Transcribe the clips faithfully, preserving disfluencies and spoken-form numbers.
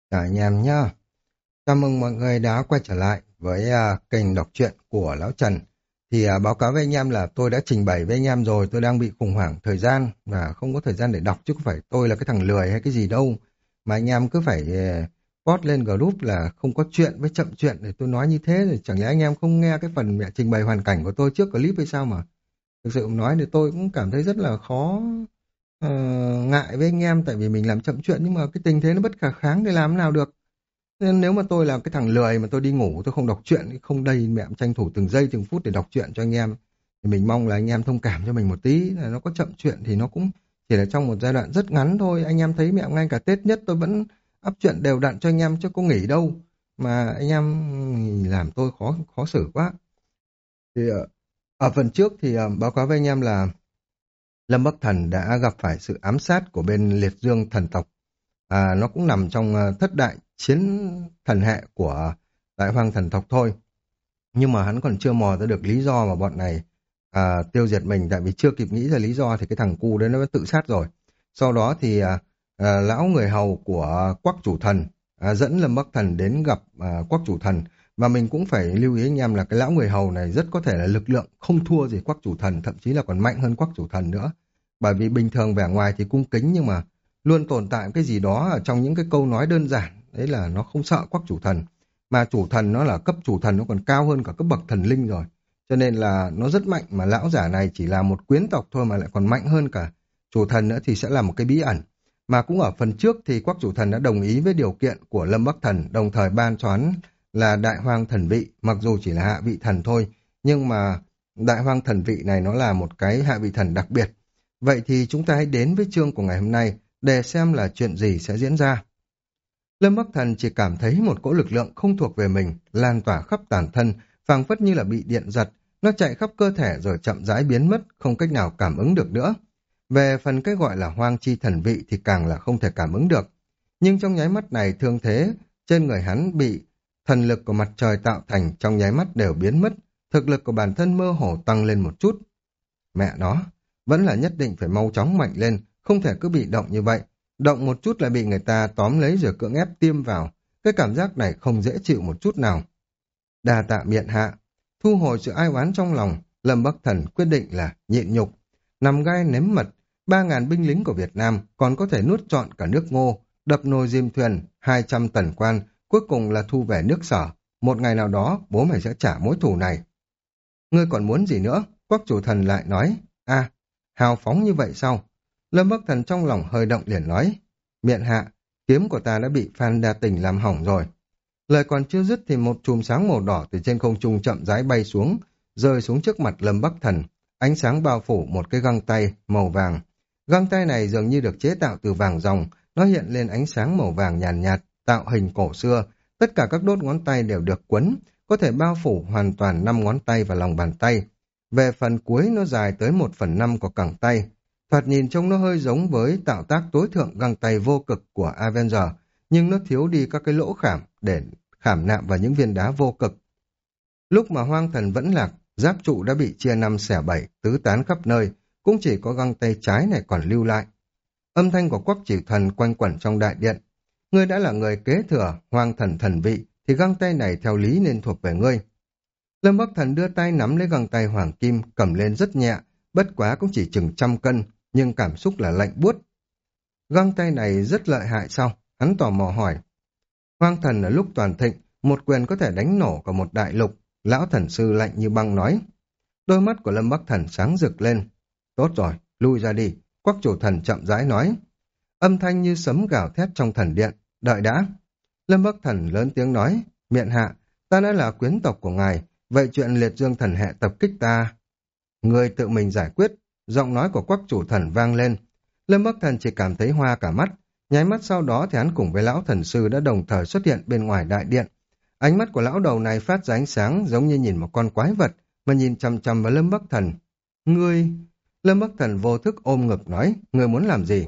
Cả anh em nhá. Chào mừng mọi người đã quay trở lại với à, kênh đọc truyện của Lão Trần. Thì à, báo cáo với anh em là tôi đã trình bày với anh em rồi, tôi đang bị khủng hoảng thời gian và không có thời gian để đọc chứ không phải tôi là cái thằng lười hay cái gì đâu. Mà anh em cứ phải uh, post lên group là không có chuyện với chậm chuyện để tôi nói như thế rồi chẳng lẽ anh em không nghe cái phần mẹ trình bày hoàn cảnh của tôi trước clip hay sao mà. Thực sự nói thì tôi cũng cảm thấy rất là khó ờ, ngại với anh em tại vì mình làm chậm chuyện nhưng mà cái tình thế nó bất khả kháng để làm thế nào được. Nên nếu mà tôi là cái thằng lười mà tôi đi ngủ tôi không đọc truyện không đây mẹ tranh thủ từng giây từng phút để đọc truyện cho anh em thì mình mong là anh em thông cảm cho mình một tí là nó có chậm truyện thì nó cũng chỉ là trong một giai đoạn rất ngắn thôi anh em thấy mẹ ngay cả Tết nhất tôi vẫn up truyện đều đặn cho anh em chứ có nghỉ đâu mà anh em làm tôi khó khó xử quá thì ờ, ở phần trước thì ờ, báo cáo với anh em là Lâm Bắc Thần đã gặp phải sự ám sát của bên Liệt Dương thần tộc. À, nó cũng nằm trong ờ, thất đại chiến thần hệ của Đại Hoang thần tộc thôi. Nhưng mà hắn còn chưa mò ra được lý do mà bọn này à, tiêu diệt mình tại vì chưa kịp nghĩ ra lý do thì cái thằng cu đấy nó đã tự sát rồi. Sau đó thì à, à, lão người hầu của Quắc chủ thần à, dẫn Lâm Bắc Thần đến gặp à, Quắc chủ thần và mình cũng phải lưu ý anh em là cái lão người hầu này rất có thể là lực lượng không thua gì Quắc chủ thần, thậm chí là còn mạnh hơn Quắc chủ thần nữa. Bởi vì bình thường vẻ ngoài thì cung kính nhưng mà luôn tồn tại cái gì đó ở trong những cái câu nói đơn giản, đấy là nó không sợ Quắc chủ thần. Mà chủ thần nó là cấp chủ thần nó còn cao hơn cả cấp bậc thần linh rồi. Cho nên là nó rất mạnh mà lão giả này chỉ là một quyến tộc thôi mà lại còn mạnh hơn cả chủ thần nữa thì sẽ là một cái bí ẩn. Mà cũng ở phần trước thì Quắc chủ thần đã đồng ý với điều kiện của Lâm Bắc Thần, đồng thời ban choán là Đại Hoang thần vị, mặc dù chỉ là hạ vị thần thôi, nhưng mà Đại Hoang thần vị này nó là một cái hạ vị thần đặc biệt. Vậy thì chúng ta hãy đến với chương của ngày hôm nay để xem là chuyện gì sẽ diễn ra. Lâm Bắc Thần chỉ cảm thấy một cỗ lực lượng không thuộc về mình lan tỏa khắp toàn thân, phảng phất như là bị điện giật, nó chạy khắp cơ thể rồi chậm rãi biến mất, không cách nào cảm ứng được nữa. Về phần cái gọi là hoang chi thần vị thì càng là không thể cảm ứng được. Nhưng trong nháy mắt này thương thế, trên người hắn bị thần lực của mặt trời tạo thành trong nháy mắt đều biến mất, thực lực của bản thân mơ hồ tăng lên một chút. Mẹ nó, vẫn là nhất định phải mau chóng mạnh lên, không thể cứ bị động như vậy. Động một chút lại bị người ta tóm lấy rồi cưỡng ép tiêm vào. Cái cảm giác này không dễ chịu một chút nào. Đa tạ miện hạ. Thu hồi sự ai oán trong lòng, Lâm Bắc Thần quyết định là nhịn nhục. Nằm gai nếm mật, ba ngàn binh lính của Việt Nam còn có thể nuốt trọn cả nước Ngô, đập nồi diêm thuyền, hai trăm tần quan, cuối cùng là thu về nước Sở. Một ngày nào đó, bố mày sẽ trả mối thù này. Ngươi còn muốn gì nữa? Quắc chủ thần lại nói. À, hào phóng như vậy sao? Lâm Bắc Thần trong lòng hơi động liền nói. Miện hạ, kiếm của ta đã bị Phan Đa Tình làm hỏng rồi. Lời còn chưa dứt thì một chùm sáng màu đỏ từ trên không trung chậm rãi bay xuống, rơi xuống trước mặt Lâm Bắc Thần. Ánh sáng bao phủ một cái găng tay màu vàng. Găng tay này dường như được chế tạo từ vàng ròng, nó hiện lên ánh sáng màu vàng nhàn nhạt, nhạt, tạo hình cổ xưa. Tất cả các đốt ngón tay đều được quấn, có thể bao phủ hoàn toàn năm ngón tay và lòng bàn tay. Về phần cuối nó dài tới một phần năm của cẳng tay. Thoạt nhìn trông nó hơi giống với tạo tác tối thượng găng tay vô cực của Avenger, nhưng nó thiếu đi các cái lỗ khảm để khảm nạm vào những viên đá vô cực. Lúc mà hoang thần vẫn lạc, giáp trụ đã bị chia năm xẻ bảy, tứ tán khắp nơi, cũng chỉ có găng tay trái này còn lưu lại. Âm thanh của Quắc Chỉ Thần quanh quẩn trong đại điện. Ngươi đã là người kế thừa hoang thần thần vị, thì găng tay này theo lý nên thuộc về ngươi. Lâm Bắc Thần đưa tay nắm lấy găng tay hoàng kim, cầm lên rất nhẹ, bất quá cũng chỉ chừng trăm cân, nhưng cảm xúc là lạnh buốt. Găng tay này rất lợi hại sao? Hắn tò mò hỏi. Hoang thần ở lúc toàn thịnh, một quyền có thể đánh nổ cả một đại lục, lão thần sư lạnh như băng nói. Đôi mắt của Lâm Bắc Thần sáng rực lên. Tốt rồi, lui ra đi, Quắc chủ thần chậm rãi nói. Âm thanh như sấm gào thét trong thần điện, đợi đã. Lâm Bắc Thần lớn tiếng nói, miện hạ, ta đã là quyến tộc của ngài, vậy chuyện liệt dương thần hệ tập kích ta. Người tự mình giải quyết, giọng nói của Quắc chủ thần vang lên. Lâm Bắc Thần chỉ cảm thấy hoa cả mắt, nháy mắt sau đó thì hắn cùng với lão thần sư đã đồng thời xuất hiện bên ngoài đại điện. Ánh mắt của lão đầu này phát ra ánh sáng giống như nhìn một con quái vật, mà nhìn chằm chằm vào Lâm Bắc Thần. Ngươi... Lâm Bắc Thần vô thức ôm ngực nói, ngươi muốn làm gì?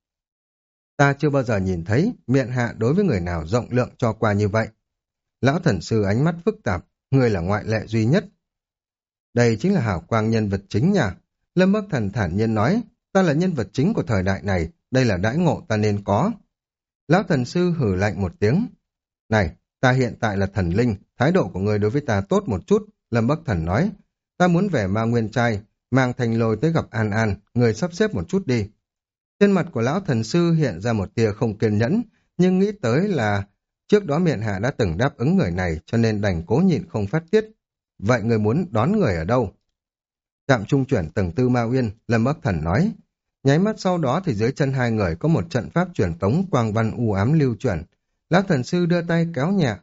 Ta chưa bao giờ nhìn thấy miện hạ đối với người nào rộng lượng cho qua như vậy. Lão thần sư ánh mắt phức tạp, ngươi là ngoại lệ duy nhất. Đây chính là hào quang nhân vật chính nha. Lâm Bắc Thần thản nhiên nói, ta là nhân vật chính của thời đại này, đây là đãi ngộ ta nên có. Lão thần sư hử lạnh một tiếng. Này, ta hiện tại là thần linh, thái độ của ngươi đối với ta tốt một chút, Lâm Bắc Thần nói. Ta muốn về Ma Nguyên Trai, mang Thanh Lôi tới gặp An An, người sắp xếp một chút đi. Trên mặt của lão thần sư hiện ra một tia không kiên nhẫn, nhưng nghĩ tới là trước đó miện hạ đã từng đáp ứng người này cho nên đành cố nhịn không phát tiết. Vậy người muốn đón người ở đâu? Trạm trung chuyển tầng tư Ma Uyên, Lâm Bắc Thần nói. Nháy mắt sau đó thì dưới chân hai người có một trận pháp truyền tống quang văn u ám lưu chuyển. Lão thần sư đưa tay kéo nhẹ.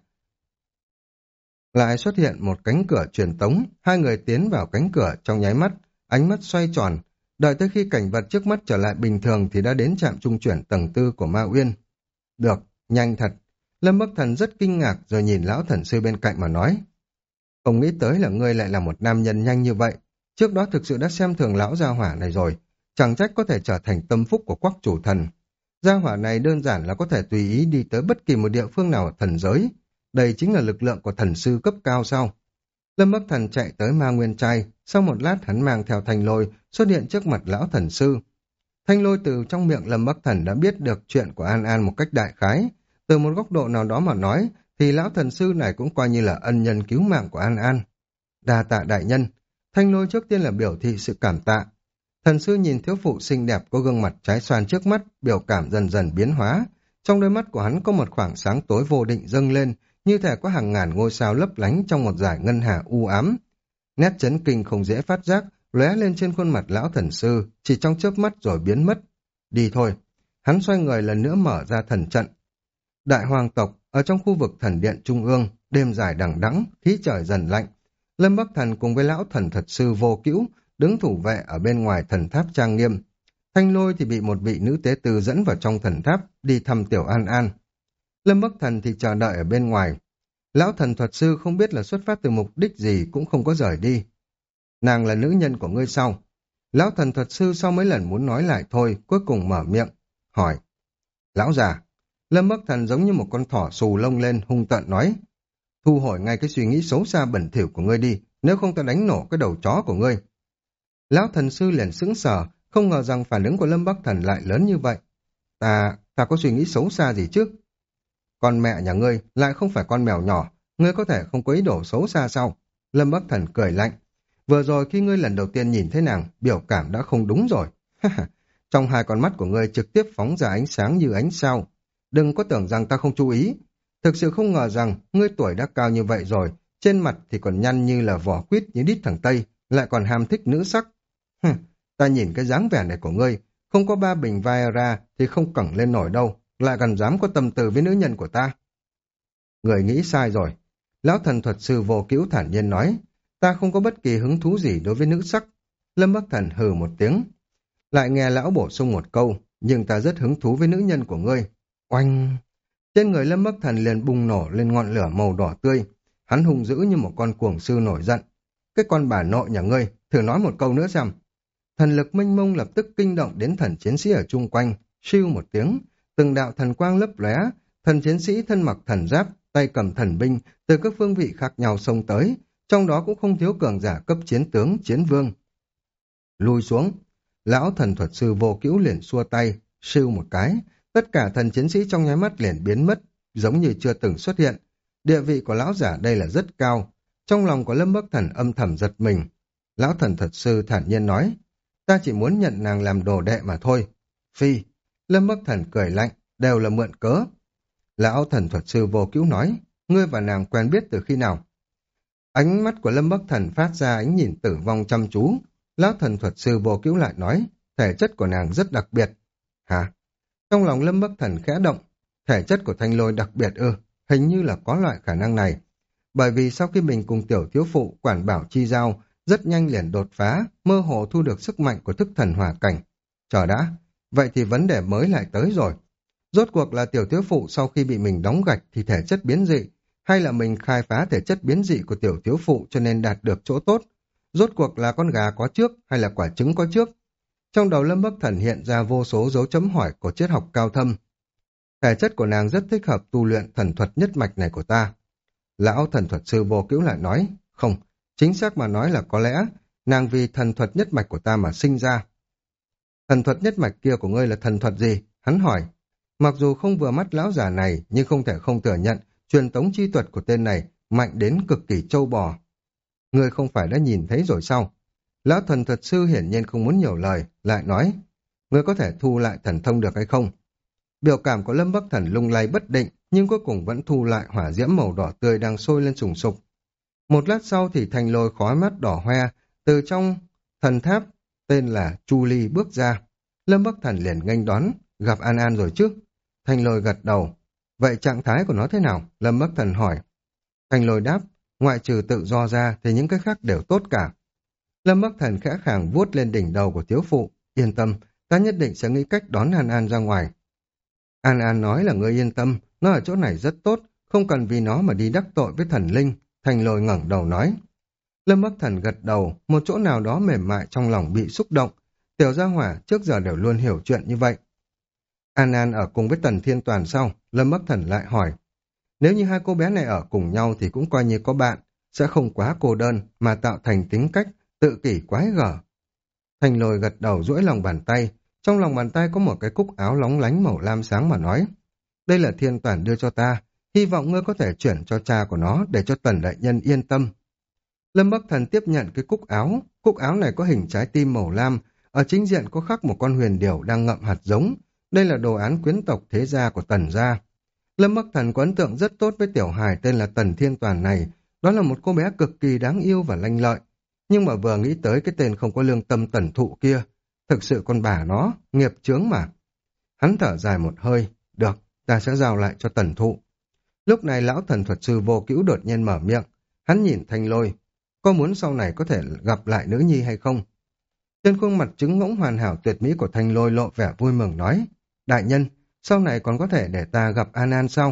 Lại xuất hiện một cánh cửa truyền tống, hai người tiến vào cánh cửa trong nháy mắt, ánh mắt xoay tròn. Đợi tới khi cảnh vật trước mắt trở lại bình thường thì đã đến trạm trung chuyển tầng tư của Ma Uyên. Được, nhanh thật. Lâm Bắc Thần rất kinh ngạc rồi nhìn lão thần sư bên cạnh mà nói. Không nghĩ tới là ngươi lại là một nam nhân nhanh như vậy. Trước đó thực sự đã xem thường lão gia hỏa này rồi. Chẳng trách có thể trở thành tâm phúc của Quắc chủ thần. Gia hỏa này đơn giản là có thể tùy ý đi tới bất kỳ một địa phương nào ở thần giới. Đây chính là lực lượng của thần sư cấp cao sao? Lâm Bắc Thần chạy tới Ma Nguyên Trai, sau một lát hắn mang theo Thanh Lôi xuất hiện trước mặt lão thần sư. Thanh Lôi từ trong miệng Lâm Bắc Thần đã biết được chuyện của An An một cách đại khái. Từ một góc độ nào đó mà nói, thì lão thần sư này cũng coi như là ân nhân cứu mạng của An An. Đa tạ đại nhân. Thanh Lôi trước tiên là biểu thị sự cảm tạ. Thần sư nhìn thiếu phụ xinh đẹp có gương mặt trái xoan trước mắt, biểu cảm dần dần biến hóa. Trong đôi mắt của hắn có một khoảng sáng tối vô định dâng lên, như thể có hàng ngàn ngôi sao lấp lánh trong một dải ngân hà u ám. Nét chấn kinh không dễ phát giác, lóe lên trên khuôn mặt lão thần sư, chỉ trong chớp mắt rồi biến mất. Đi thôi. Hắn xoay người lần nữa mở ra thần trận. Đại hoàng tộc, ở trong khu vực thần điện trung ương, đêm dài đằng đẵng, khí trời dần lạnh. Lâm Bắc Thần cùng với lão thần thật sư vô cữu, đứng thủ vệ ở bên ngoài thần tháp trang nghiêm. Thanh Lôi thì bị một vị nữ tế tử dẫn vào trong thần tháp, đi thăm tiểu An An. Lâm Bắc Thần thì chờ đợi ở bên ngoài. Lão thần thuật sư không biết là xuất phát từ mục đích gì cũng không có rời đi. Nàng là nữ nhân của ngươi sao? Lão thần thuật sư sau mấy lần muốn nói lại thôi, cuối cùng mở miệng, hỏi. Lão già, Lâm Bắc Thần giống như một con thỏ xù lông lên hung tợn nói. Thu hồi ngay cái suy nghĩ xấu xa bẩn thỉu của ngươi đi, nếu không ta đánh nổ cái đầu chó của ngươi. Lão thần sư liền sững sờ, không ngờ rằng phản ứng của Lâm Bắc Thần lại lớn như vậy. Ta, ta có suy nghĩ xấu xa gì chứ? Con mẹ nhà ngươi lại không phải con mèo nhỏ, ngươi có thể không có ý đồ xấu xa sao? Lâm Bắc Thần cười lạnh. Vừa rồi khi ngươi lần đầu tiên nhìn thấy nàng, biểu cảm đã không đúng rồi. Trong hai con mắt của ngươi trực tiếp phóng ra ánh sáng như ánh sao. Đừng có tưởng rằng ta không chú ý. Thực sự không ngờ rằng ngươi tuổi đã cao như vậy rồi, trên mặt thì còn nhăn như là vỏ quýt như đít thằng Tây, lại còn ham thích nữ sắc. Ta nhìn cái dáng vẻ này của ngươi, không có ba bình Viagra thì không cẳng lên nổi đâu, lại còn dám có tâm tư với nữ nhân của ta. Người nghĩ sai rồi. Lão thần thuật sư vô cữu thản nhiên nói, ta không có bất kỳ hứng thú gì đối với nữ sắc. Lâm Bắc Thần hừ một tiếng. Lại nghe lão bổ sung một câu, nhưng ta rất hứng thú với nữ nhân của ngươi. Oanh! Trên người Lâm Bắc Thần liền bùng nổ lên ngọn lửa màu đỏ tươi. Hắn hung dữ như một con cuồng sư nổi giận. Cái con bà nội nhà ngươi, thử nói một câu nữa xem. Thần lực mênh mông lập tức kinh động đến thần chiến sĩ ở chung quanh, siêu một tiếng, từng đạo thần quang lấp lóe, thần chiến sĩ thân mặc thần giáp, tay cầm thần binh, từ các phương vị khác nhau xông tới, trong đó cũng không thiếu cường giả cấp chiến tướng, chiến vương. Lùi xuống, lão thần thuật sư vô cữu liền xua tay, siêu một cái, tất cả thần chiến sĩ trong nháy mắt liền biến mất, giống như chưa từng xuất hiện. Địa vị của lão giả đây là rất cao. Trong lòng của Lâm Bắc Thần âm thầm giật mình. Lão thần thuật sư thản nhiên nói, ta chỉ muốn nhận nàng làm đồ đệ mà thôi. Phi, Lâm Bắc Thần cười lạnh, đều là mượn cớ. Lão thần thuật sư vô cữu nói, ngươi và nàng quen biết từ khi nào? Ánh mắt của Lâm Bắc Thần phát ra ánh nhìn tử vong chăm chú. Lão thần thuật sư vô cữu lại nói, thể chất của nàng rất đặc biệt. Hả? Trong lòng Lâm Bắc Thần khẽ động, thể chất của Thanh Lôi đặc biệt ư, hình như là có loại khả năng này. Bởi vì sau khi mình cùng tiểu thiếu phụ quản bảo chi giao, rất nhanh liền đột phá, mơ hồ thu được sức mạnh của thức thần hỏa cảnh. Chờ đã, vậy thì vấn đề mới lại tới rồi. Rốt cuộc là tiểu thiếu phụ sau khi bị mình đóng gạch thì thể chất biến dị, hay là mình khai phá thể chất biến dị của tiểu thiếu phụ cho nên đạt được chỗ tốt? Rốt cuộc là con gà có trước hay là quả trứng có trước? Trong đầu Lâm Bắc Thần hiện ra vô số dấu chấm hỏi của triết học cao thâm. Thể chất của nàng rất thích hợp tu luyện thần thuật nhất mạch này của ta. Lão thần thuật sư vô cữu lại nói, không, chính xác mà nói là có lẽ nàng vì thần thuật nhất mạch của ta mà sinh ra. Thần thuật nhất mạch kia của ngươi là thần thuật gì? Hắn hỏi. Mặc dù không vừa mắt lão già này, nhưng không thể không thừa nhận, truyền tống chi thuật của tên này mạnh đến cực kỳ trâu bò. Ngươi không phải đã nhìn thấy rồi sao? Lão thần thuật sư hiển nhiên không muốn nhiều lời, lại nói, ngươi có thể thu lại thần thông được hay không? Biểu cảm của Lâm Bắc Thần lung lay bất định, nhưng cuối cùng vẫn thu lại hỏa diễm màu đỏ tươi đang sôi lên sùng sục. Một lát sau thì thành lôi khói mắt đỏ hoe, từ trong thần tháp tên là Chu Ly bước ra. Lâm Bắc Thần liền nghênh đón, gặp An An rồi chứ? Thành lôi gật đầu. Vậy trạng thái của nó thế nào? Lâm Bắc Thần hỏi. Thành lôi đáp, ngoại trừ tự do ra thì những cái khác đều tốt cả. Lâm Bắc Thần khẽ khàng vuốt lên đỉnh đầu của thiếu phụ. Yên tâm, ta nhất định sẽ nghĩ cách đón An An ra ngoài. An An nói là ngươi yên tâm, nó ở chỗ này rất tốt, không cần vì nó mà đi đắc tội với thần linh. Thành lôi ngẩng đầu nói. Lâm Bắc Thần gật đầu, một chỗ nào đó mềm mại trong lòng bị xúc động. Tiểu gia hỏa trước giờ đều luôn hiểu chuyện như vậy. An An ở cùng với Tần Thiên Toàn sau, Lâm Bắc Thần lại hỏi. Nếu như hai cô bé này ở cùng nhau thì cũng coi như có bạn, sẽ không quá cô đơn mà tạo thành tính cách tự kỷ quái gở. Thành lôi gật đầu duỗi lòng bàn tay, trong lòng bàn tay có một cái cúc áo lóng lánh màu lam sáng mà nói. Đây là Thiên Toàn đưa cho ta, hy vọng ngươi có thể chuyển cho cha của nó để cho Tần đại nhân yên tâm. Lâm Bắc Thần tiếp nhận cái cúc áo, cúc áo này có hình trái tim màu lam, ở chính diện có khắc một con huyền điểu đang ngậm hạt giống. Đây là đồ án quyến tộc thế gia của Tần gia. Lâm Bắc Thần có ấn tượng rất tốt với tiểu hài tên là Tần Thiên Toàn này, đó là một cô bé cực kỳ đáng yêu và lanh lợi. Nhưng mà vừa nghĩ tới cái tên không có lương tâm Tần Thụ kia, thực sự con bà nó, nghiệp chướng mà. Hắn thở dài một hơi, được, ta sẽ giao lại cho Tần Thụ. Lúc này lão thần thuật sư Vô Cữu đột nhiên mở miệng, hắn nhìn Thanh Lôi, có muốn sau này có thể gặp lại nữ nhi hay không? Trên khuôn mặt trứng ngỗng hoàn hảo tuyệt mỹ của Thanh Lôi lộ vẻ vui mừng nói, đại nhân, sau này còn có thể để ta gặp An An sau.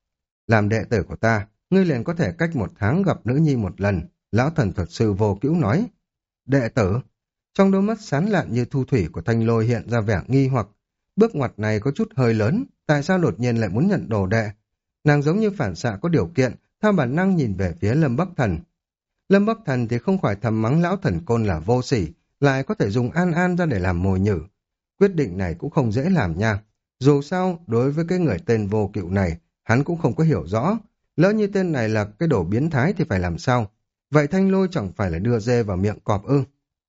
Làm đệ tử của ta, ngươi liền có thể cách một tháng gặp nữ nhi một lần, lão thần thuật sư Vô Cữu nói. Đệ tử? Trong đôi mắt sáng lạn như thu thủy của Thanh Lôi hiện ra vẻ nghi hoặc, bước ngoặt này có chút hơi lớn, tại sao đột nhiên lại muốn nhận đồ đệ? Nàng giống như phản xạ có điều kiện, theo bản năng nhìn về phía Lâm Bắc Thần. Lâm Bắc Thần thì không khỏi thầm mắng lão thần côn là vô sỉ, lại có thể dùng An An ra để làm mồi nhử. Quyết định này cũng không dễ làm nha. Dù sao, đối với cái người tên Vô Cựu này, hắn cũng không có hiểu rõ. Lỡ như tên này là cái đồ biến thái thì phải làm sao? Vậy Thanh Lôi chẳng phải là đưa dê vào miệng cọp ư?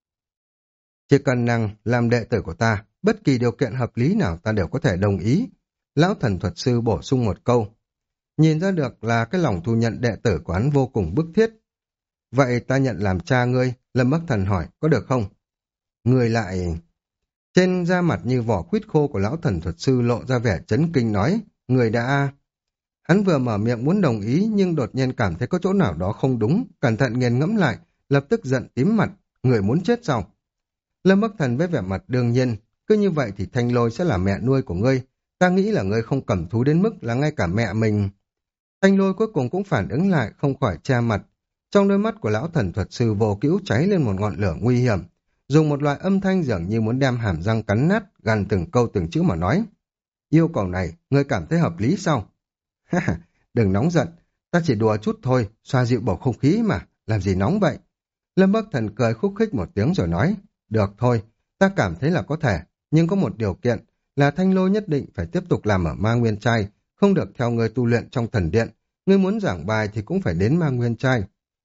Chỉ cần nàng làm đệ tử của ta, bất kỳ điều kiện hợp lý nào ta đều có thể đồng ý. Lão thần thuật sư bổ sung một câu. Nhìn ra được là cái lòng thu nhận đệ tử của hắn vô cùng bức thiết. Vậy ta nhận làm cha ngươi, Lâm Bắc Thần hỏi, có được không? Ngươi lại... Trên da mặt như vỏ quýt khô của lão thần thuật sư lộ ra vẻ chấn kinh nói, người đã... Hắn vừa mở miệng muốn đồng ý nhưng đột nhiên cảm thấy có chỗ nào đó không đúng, cẩn thận nghiền ngẫm lại, lập tức giận tím mặt, người muốn chết sao? Lâm Bắc Thần với vẻ mặt đương nhiên, cứ như vậy thì Thanh Lôi sẽ là mẹ nuôi của ngươi, ta nghĩ là ngươi không cầm thú đến mức là ngay cả mẹ mình. Thanh Lôi cuối cùng cũng phản ứng lại, không khỏi che mặt. Trong đôi mắt của lão thần thuật sư Vô Cữu cháy lên một ngọn lửa nguy hiểm, dùng một loại âm thanh dường như muốn đem hàm răng cắn nát, gằn từng câu từng chữ mà nói. Yêu cầu này, ngươi cảm thấy hợp lý sao? Ha ha, đừng nóng giận, ta chỉ đùa chút thôi, xoa dịu bầu không khí mà, làm gì nóng vậy? Lâm Bắc Thần cười khúc khích một tiếng rồi nói, được thôi, ta cảm thấy là có thể, nhưng có một điều kiện, là Thanh Lôi nhất định phải tiếp tục làm ở Ma Nguyên Trai, không được theo ngươi tu luyện trong thần điện, ngươi muốn giảng bài thì cũng phải đến Ma Nguyên Trai.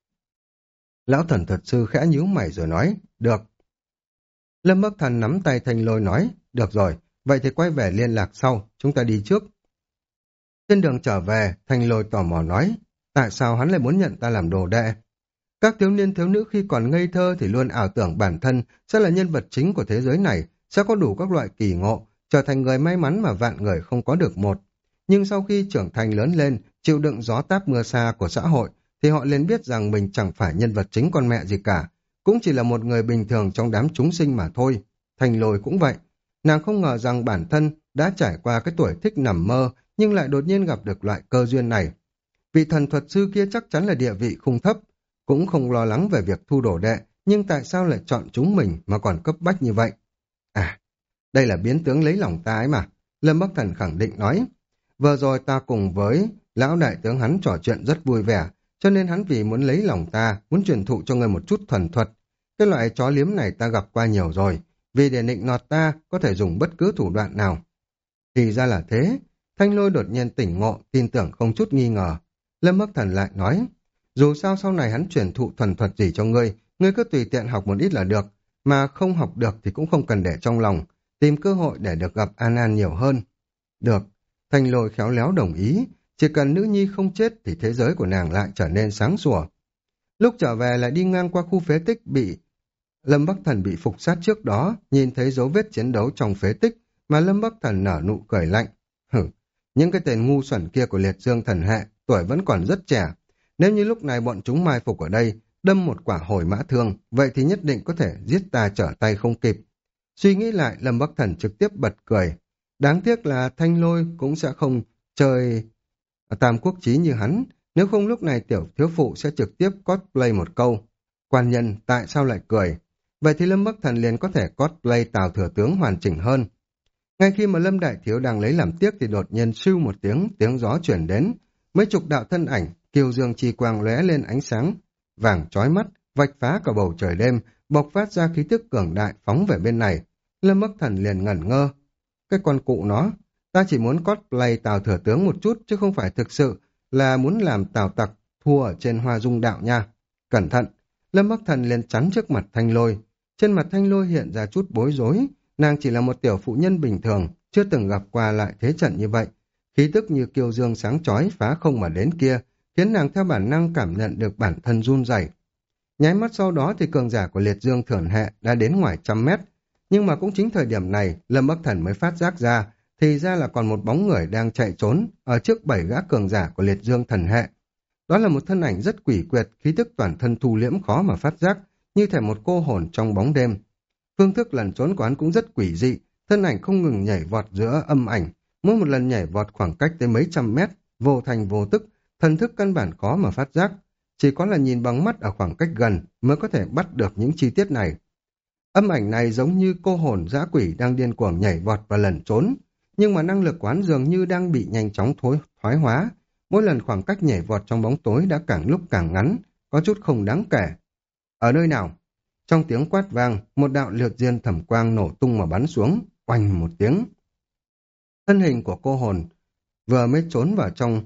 Lão thần thuật sư khẽ nhíu mày rồi nói, được. Lâm Bắc Thần nắm tay Thanh Lôi nói, được rồi, vậy thì quay về liên lạc sau, chúng ta đi trước. Trên đường trở về, Thanh Lôi tò mò nói, tại sao hắn lại muốn nhận ta làm đồ đệ? Các thiếu niên thiếu nữ khi còn ngây thơ thì luôn ảo tưởng bản thân sẽ là nhân vật chính của thế giới này, sẽ có đủ các loại kỳ ngộ, trở thành người may mắn mà vạn người không có được một. Nhưng sau khi trưởng thành lớn lên, chịu đựng gió táp mưa xa của xã hội, thì họ liền biết rằng mình chẳng phải nhân vật chính con mẹ gì cả, cũng chỉ là một người bình thường trong đám chúng sinh mà thôi. Thanh Lôi cũng vậy. Nàng không ngờ rằng bản thân đã trải qua cái tuổi thích nằm mơ, nhưng lại đột nhiên gặp được loại cơ duyên này. Vị thần thuật sư kia chắc chắn là địa vị không thấp, cũng không lo lắng về việc thu đồ đệ, nhưng tại sao lại chọn chúng mình mà còn cấp bách như vậy? À, đây là biến tướng lấy lòng ta ấy mà, Lâm Bắc Thần khẳng định nói. Vừa rồi ta cùng với lão đại tướng hắn trò chuyện rất vui vẻ, cho nên hắn vì muốn lấy lòng ta, muốn truyền thụ cho người một chút thuần thuật. Cái loại chó liếm này ta gặp qua nhiều rồi, vì để nịnh nọt ta có thể dùng bất cứ thủ đoạn nào. Thì ra là thế. Thanh Lôi đột nhiên tỉnh ngộ, tin tưởng không chút nghi ngờ. Lâm Bắc Thần lại nói, dù sao sau này hắn truyền thụ thuần thuật gì cho ngươi, ngươi cứ tùy tiện học một ít là được, mà không học được thì cũng không cần để trong lòng, tìm cơ hội để được gặp An An nhiều hơn. Được, Thanh Lôi khéo léo đồng ý, chỉ cần nữ nhi không chết thì thế giới của nàng lại trở nên sáng sủa. Lúc trở về lại đi ngang qua khu phế tích bị Lâm Bắc Thần bị phục sát trước đó, nhìn thấy dấu vết chiến đấu trong phế tích mà Lâm Bắc Thần nở nụ cười lạnh. Hử, những cái tên ngu xuẩn kia của liệt dương thần hệ, tuổi vẫn còn rất trẻ. Nếu như lúc này bọn chúng mai phục ở đây, đâm một quả hồi mã thương, vậy thì nhất định có thể giết ta trở tay không kịp. Suy nghĩ lại, Lâm Bắc Thần trực tiếp bật cười. Đáng tiếc là Thanh Lôi cũng sẽ không chơi tam quốc chí như hắn, nếu không lúc này tiểu thiếu phụ sẽ trực tiếp cosplay một câu. Quan nhân tại sao lại cười? Vậy thì Lâm Bắc Thần liền có thể cosplay Tào Thừa Tướng hoàn chỉnh hơn. Ngay khi mà Lâm Đại Thiếu đang lấy làm tiếc thì đột nhiên sưu một tiếng, tiếng gió chuyển đến. Mấy chục đạo thân ảnh, kiều dương chi quang lóe lên ánh sáng, vàng chói mắt, vạch phá cả bầu trời đêm, bộc phát ra khí tức cường đại phóng về bên này. Lâm Bắc Thần liền ngẩn ngơ. Cái con cụ nó, ta chỉ muốn cosplay Tào Thừa Tướng một chút chứ không phải thực sự là muốn làm Tào Tặc thua ở trên Hoa Dung Đạo nha. Cẩn thận, Lâm Bắc Thần liền chắn trước mặt Thanh Lôi. Trên mặt Thanh Lôi hiện ra chút bối rối, nàng chỉ là một tiểu phụ nhân bình thường, chưa từng gặp qua lại thế trận như vậy. Khí tức như kiêu dương sáng chói phá không mà đến kia, khiến nàng theo bản năng cảm nhận được bản thân run rẩy. Nháy mắt sau đó thì cường giả của liệt dương thưởng hệ đã đến ngoài trăm mét. Nhưng mà cũng chính thời điểm này, Lâm Bắc Thần mới phát giác ra, thì ra là còn một bóng người đang chạy trốn ở trước bảy gã cường giả của liệt dương thần hệ. Đó là một thân ảnh rất quỷ quyệt, khí tức toàn thân thu liễm khó mà phát giác, như thể một cô hồn trong bóng đêm. Phương thức lần trốn của hắn cũng rất quỷ dị, thân ảnh không ngừng nhảy vọt giữa âm ảnh, mỗi một lần nhảy vọt khoảng cách tới mấy trăm mét, vô thành vô tức, thần thức căn bản khó mà phát giác. Chỉ có là nhìn bằng mắt ở khoảng cách gần mới có thể bắt được những chi tiết này. Âm ảnh này giống như cô hồn dã quỷ đang điên cuồng nhảy vọt và lẩn trốn, nhưng mà năng lực quán dường như đang bị nhanh chóng thối, thoái hóa. Mỗi lần khoảng cách nhảy vọt trong bóng tối đã càng lúc càng ngắn, có chút không đáng kể. Ở nơi nào? Trong tiếng quát vang, một đạo liệt diên thẩm quang nổ tung mà bắn xuống, oanh một tiếng. Thân hình của cô hồn vừa mới trốn vào trong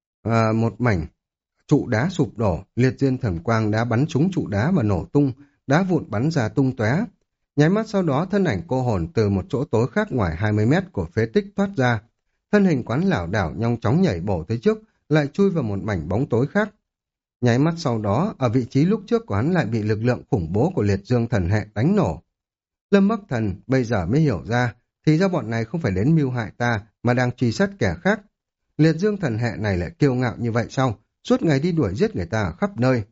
à, một mảnh trụ đá sụp đổ, liệt diên thẩm quang đã bắn trúng trụ đá và nổ tung, đá vụn bắn ra tung tóe. Nháy mắt sau đó thân ảnh cô hồn từ một chỗ tối khác ngoài hai mươi mét của phế tích thoát ra. Thân hình quán lảo đảo nhanh chóng nhảy bổ tới trước, lại chui vào một mảnh bóng tối khác. Nháy mắt sau đó, ở vị trí lúc trước của hắn lại bị lực lượng khủng bố của liệt dương thần hệ đánh nổ. Lâm Bắc Thần bây giờ mới hiểu ra, thì ra bọn này không phải đến mưu hại ta, mà đang truy sát kẻ khác. Liệt dương thần hệ này lại kiêu ngạo như vậy sao? Suốt ngày đi đuổi giết người ta ở khắp nơi.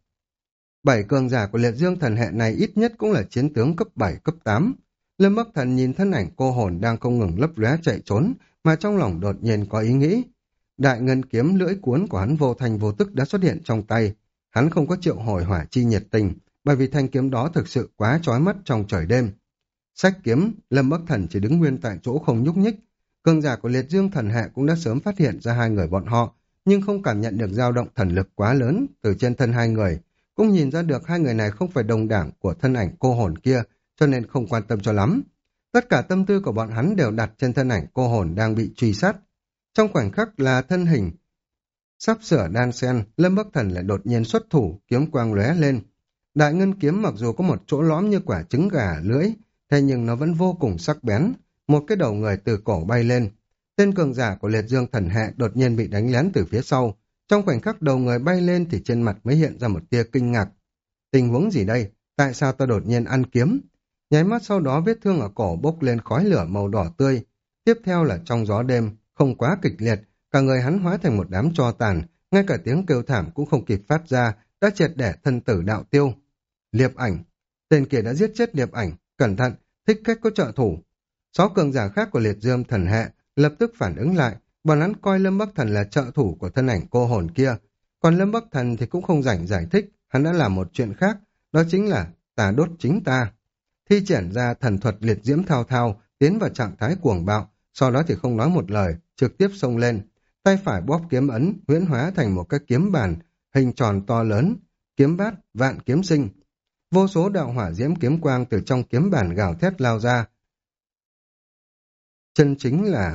Bảy cường giả của liệt dương thần hệ này ít nhất cũng là chiến tướng cấp bảy, cấp tám. Lâm Bắc Thần nhìn thân ảnh cô hồn đang không ngừng lấp lóe chạy trốn, mà trong lòng đột nhiên có ý nghĩ. Đại ngân kiếm lưỡi cuốn của hắn vô thành vô tức đã xuất hiện trong tay. Hắn không có triệu hồi hỏa chi nhiệt tình, bởi vì thanh kiếm đó thực sự quá chói mắt trong trời đêm. Xách kiếm, Lâm Bắc Thần chỉ đứng nguyên tại chỗ không nhúc nhích. Cường giả của liệt dương thần hệ cũng đã sớm phát hiện ra hai người bọn họ, nhưng không cảm nhận được dao động thần lực quá lớn từ trên thân hai người. Cũng nhìn ra được hai người này không phải đồng đảng của thân ảnh cô hồn kia, cho nên không quan tâm cho lắm. Tất cả tâm tư của bọn hắn đều đặt trên thân ảnh cô hồn đang bị truy sát. Trong khoảnh khắc là thân hình sắp sửa đan sen, Lâm Bắc Thần lại đột nhiên xuất thủ, kiếm quang lóe lên. Đại ngân kiếm mặc dù có một chỗ lõm như quả trứng gà lưỡi, thế nhưng nó vẫn vô cùng sắc bén. Một cái đầu người từ cổ bay lên. Tên cường giả của liệt dương thần hệ đột nhiên bị đánh lén từ phía sau. Trong khoảnh khắc đầu người bay lên thì trên mặt mới hiện ra một tia kinh ngạc. Tình huống gì đây? Tại sao ta đột nhiên ăn kiếm? Nháy mắt sau đó vết thương ở cổ bốc lên khói lửa màu đỏ tươi. Tiếp theo là trong gió đêm, không quá kịch liệt, cả người hắn hóa thành một đám tro tàn, ngay cả tiếng kêu thảm cũng không kịp phát ra, đã triệt để thân tử đạo tiêu. Liệp ảnh, tên kia đã giết chết Liệp ảnh, cẩn thận, thích khách có trợ thủ. Sáu cường giả khác của liệt dương thần hệ lập tức phản ứng lại, bọn hắn coi Lâm Bắc Thần là trợ thủ của thân ảnh cô hồn kia, còn Lâm Bắc Thần thì cũng không rảnh giải thích, hắn đã làm một chuyện khác, đó chính là ta đốt chính ta. Thi triển ra thần thuật liệt diễm thao thao, tiến vào trạng thái cuồng bạo, sau đó thì không nói một lời, trực tiếp xông lên, tay phải bóp kiếm ấn, huyễn hóa thành một cái kiếm bàn, hình tròn to lớn, kiếm bát, vạn kiếm sinh. Vô số đạo hỏa diễm kiếm quang từ trong kiếm bàn gào thét lao ra. Chân chính là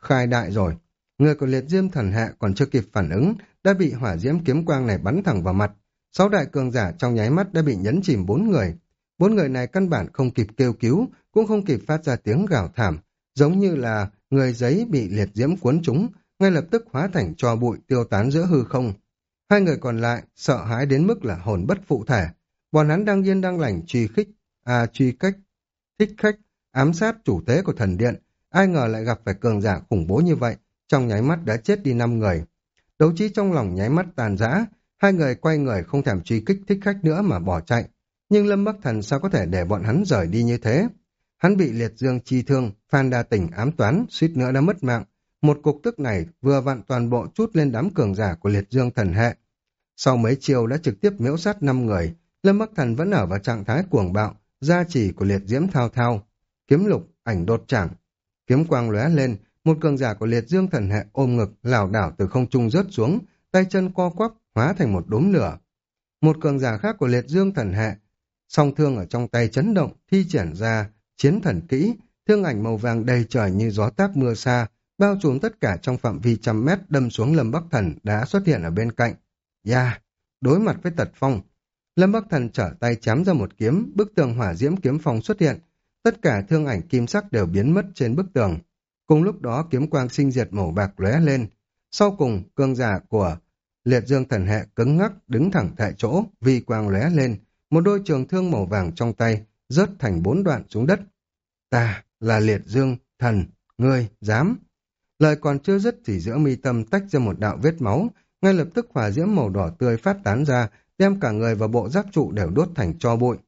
khai đại rồi. Người của liệt diễm thần hệ còn chưa kịp phản ứng, đã bị hỏa diễm kiếm quang này bắn thẳng vào mặt. Sáu đại cường giả trong nháy mắt đã bị nhấn chìm bốn người. Bốn người này căn bản không kịp kêu cứu, cũng không kịp phát ra tiếng gào thảm, giống như là người giấy bị liệt diễm cuốn trúng, ngay lập tức hóa thành tro bụi tiêu tán giữa hư không. Hai người còn lại sợ hãi đến mức là hồn bất phụ thể. Bọn hắn đang yên đang lành truy khích, à truy cách, thích khách, ám sát chủ tế của thần điện. Ai ngờ lại gặp phải cường giả khủng bố như vậy, trong nháy mắt đã chết đi năm người. Đấu trí trong lòng nháy mắt tàn rã, hai người quay người không thèm truy kích thích khách nữa mà bỏ chạy. Nhưng Lâm Bắc Thần sao có thể để bọn hắn rời đi như thế? Hắn bị liệt dương chi thương, Phan Đa Tỉnh ám toán, suýt nữa đã mất mạng. Một cục tức này vừa vặn toàn bộ trút lên đám cường giả của liệt dương thần hệ. Sau mấy chiều đã trực tiếp miễu sát năm người, Lâm Bắc Thần vẫn ở vào trạng thái cuồng bạo, gia trì của liệt diễm thao thao. Kiếm lục, ảnh đột trảng. Kiếm quang lóe lên, một cường giả của liệt dương thần hệ ôm ngực, lảo đảo từ không trung rớt xuống, tay chân co quắp, hóa thành một đốm lửa. Một cường giả khác của liệt dương thần hệ, song thương ở trong tay chấn động, thi triển ra chiến thần kỹ, thương ảnh màu vàng đầy trời như gió táp mưa xa, bao trùm tất cả trong phạm vi trăm mét đâm xuống Lâm Bắc Thần đã xuất hiện ở bên cạnh. Ya! Yeah. Đối mặt với tật phong, Lâm Bắc Thần trở tay chém ra một kiếm, bức tường hỏa diễm kiếm phong xuất hiện, tất cả thương ảnh kim sắc đều biến mất trên bức tường. Cùng lúc đó kiếm quang sinh diệt màu bạc lóe lên. Sau cùng, cường giả của liệt dương thần hệ cứng ngắc đứng thẳng tại chỗ, vi quang lóe lên, một đôi trường thương màu vàng trong tay rớt thành bốn đoạn xuống đất. Ta là liệt dương thần, ngươi dám? Lời còn chưa dứt thì giữa mi tâm tách ra một đạo vết máu, ngay lập tức hỏa diễm màu đỏ tươi phát tán ra, đem cả người và bộ giáp trụ đều đốt thành tro bụi.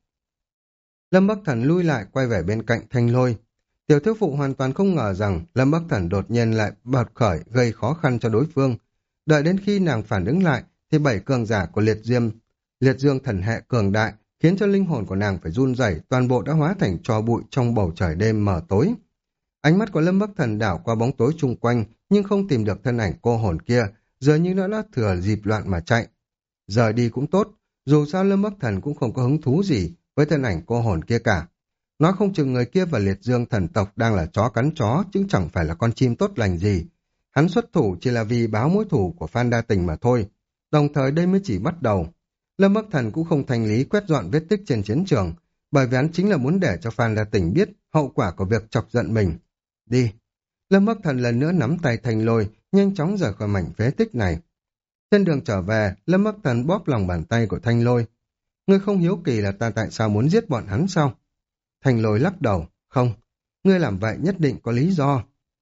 Lâm Bắc Thần lui lại quay về bên cạnh Thanh Lôi. Tiểu thiếu phụ hoàn toàn không ngờ rằng Lâm Bắc Thần đột nhiên lại bật khởi gây khó khăn cho đối phương. Đợi đến khi nàng phản ứng lại thì bảy cường giả của liệt diêm, liệt dương thần hệ cường đại khiến cho linh hồn của nàng phải run rẩy, toàn bộ đã hóa thành tro bụi trong bầu trời đêm mờ tối. Ánh mắt của Lâm Bắc Thần đảo qua bóng tối chung quanh nhưng không tìm được thân ảnh cô hồn kia, giờ như nó đã thừa dịp loạn mà chạy. Rời đi cũng tốt, dù sao Lâm Bắc Thần cũng không có hứng thú gì với thân ảnh cô hồn kia cả. Nói không chừng người kia và liệt dương thần tộc đang là chó cắn chó, chứ chẳng phải là con chim tốt lành gì. Hắn xuất thủ chỉ là vì báo mối thù của Phan Đa Tình mà thôi. Đồng thời đây mới chỉ bắt đầu. Lâm Bắc Thần cũng không thành lý quét dọn vết tích trên chiến trường, bởi vì hắn chính là muốn để cho Phan Đa Tình biết hậu quả của việc chọc giận mình. Đi. Lâm Bắc Thần lần nữa nắm tay Thanh Lôi, nhanh chóng rời khỏi mảnh phế tích này. Trên đường trở về, Lâm Bắc Thần bóp lòng bàn tay của Thanh Lôi. Ngươi không hiếu kỳ là ta tại sao muốn giết bọn hắn sao? Thanh Lôi lắc đầu. Không, ngươi làm vậy nhất định có lý do.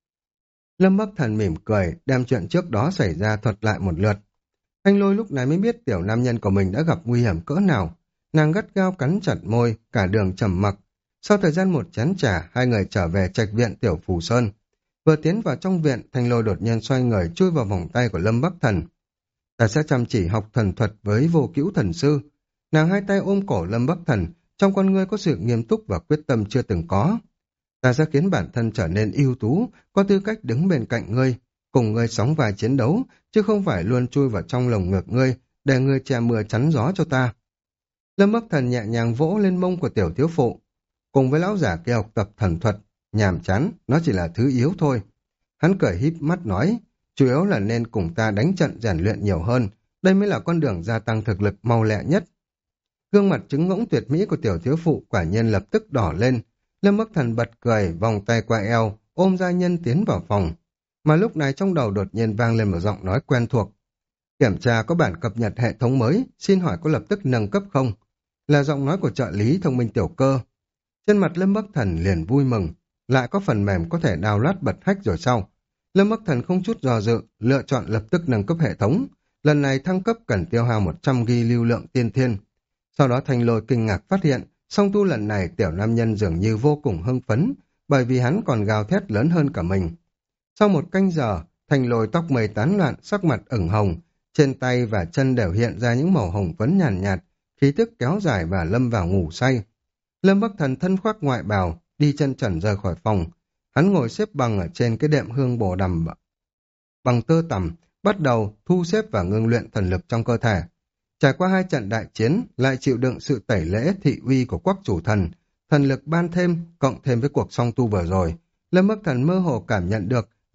Lâm Bắc Thần mỉm cười, đem chuyện trước đó xảy ra thuật lại một lượt. Thanh Lôi lúc này mới biết tiểu nam nhân của mình đã gặp nguy hiểm cỡ nào. Nàng gắt gao cắn chặt môi, cả đường trầm mặc. Sau thời gian một chén trà, hai người trở về trạch viện tiểu Phù Sơn. Vừa tiến vào trong viện, Thanh Lôi đột nhiên xoay người chui vào vòng tay của Lâm Bắc Thần. Ta sẽ chăm chỉ học thần thuật với vô cữu thần sư. Nàng hai tay ôm cổ Lâm Bắc Thần, trong con ngươi có sự nghiêm túc và quyết tâm chưa từng có. Ta sẽ khiến bản thân trở nên ưu tú, có tư cách đứng bên cạnh ngươi, cùng ngươi sóng vai chiến đấu, chứ không phải luôn chui vào trong lồng ngực ngươi, để ngươi che mưa chắn gió cho ta. Lâm Bắc Thần nhẹ nhàng vỗ lên mông của tiểu thiếu phụ, cùng với lão giả kia học tập thần thuật, nhàm chán, nó chỉ là thứ yếu thôi. Hắn cười híp mắt nói, chủ yếu là nên cùng ta đánh trận rèn luyện nhiều hơn, đây mới là con đường gia tăng thực lực mau lẹ nhất. Gương mặt trứng ngỗng tuyệt mỹ của tiểu thiếu phụ quả nhiên lập tức đỏ lên. Lâm Bắc Thần bật cười, vòng tay qua eo, ôm gia nhân tiến vào phòng. Mà lúc này trong đầu đột nhiên vang lên một giọng nói quen thuộc. Kiểm tra có bản cập nhật hệ thống mới, xin hỏi có lập tức nâng cấp không? Là giọng nói của trợ lý thông minh tiểu cơ. Trên mặt Lâm Bắc Thần liền vui mừng, lại có phần mềm có thể download bật hack rồi sau. Lâm Bắc Thần không chút do dự, lựa chọn lập tức nâng cấp hệ thống. Lần này thăng cấp cần tiêu hao một trăm gi ga bai lưu lượng tiên thiên. Sau đó Thanh Lôi kinh ngạc phát hiện, song tu lần này tiểu nam nhân dường như vô cùng hưng phấn, bởi vì hắn còn gào thét lớn hơn cả mình. Sau một canh giờ, Thanh Lôi tóc mây tán loạn, sắc mặt ửng hồng, trên tay và chân đều hiện ra những màu hồng phấn nhàn nhạt, nhạt, khí tức kéo dài và lâm vào ngủ say. Lâm Bắc Thần thân khoác ngoại bào, đi chân trần rời khỏi phòng. Hắn ngồi xếp bằng ở trên cái đệm hương bồ đầm bằng tơ tằm, bắt đầu thu xếp và ngưng luyện thần lực trong cơ thể. Trải qua hai trận đại chiến, lại chịu đựng sự tẩy lễ thị uy của quốc chủ thần, thần lực ban thêm, cộng thêm với cuộc song tu vừa rồi, Lâm Bắc Thần mơ hồ cảm nhận được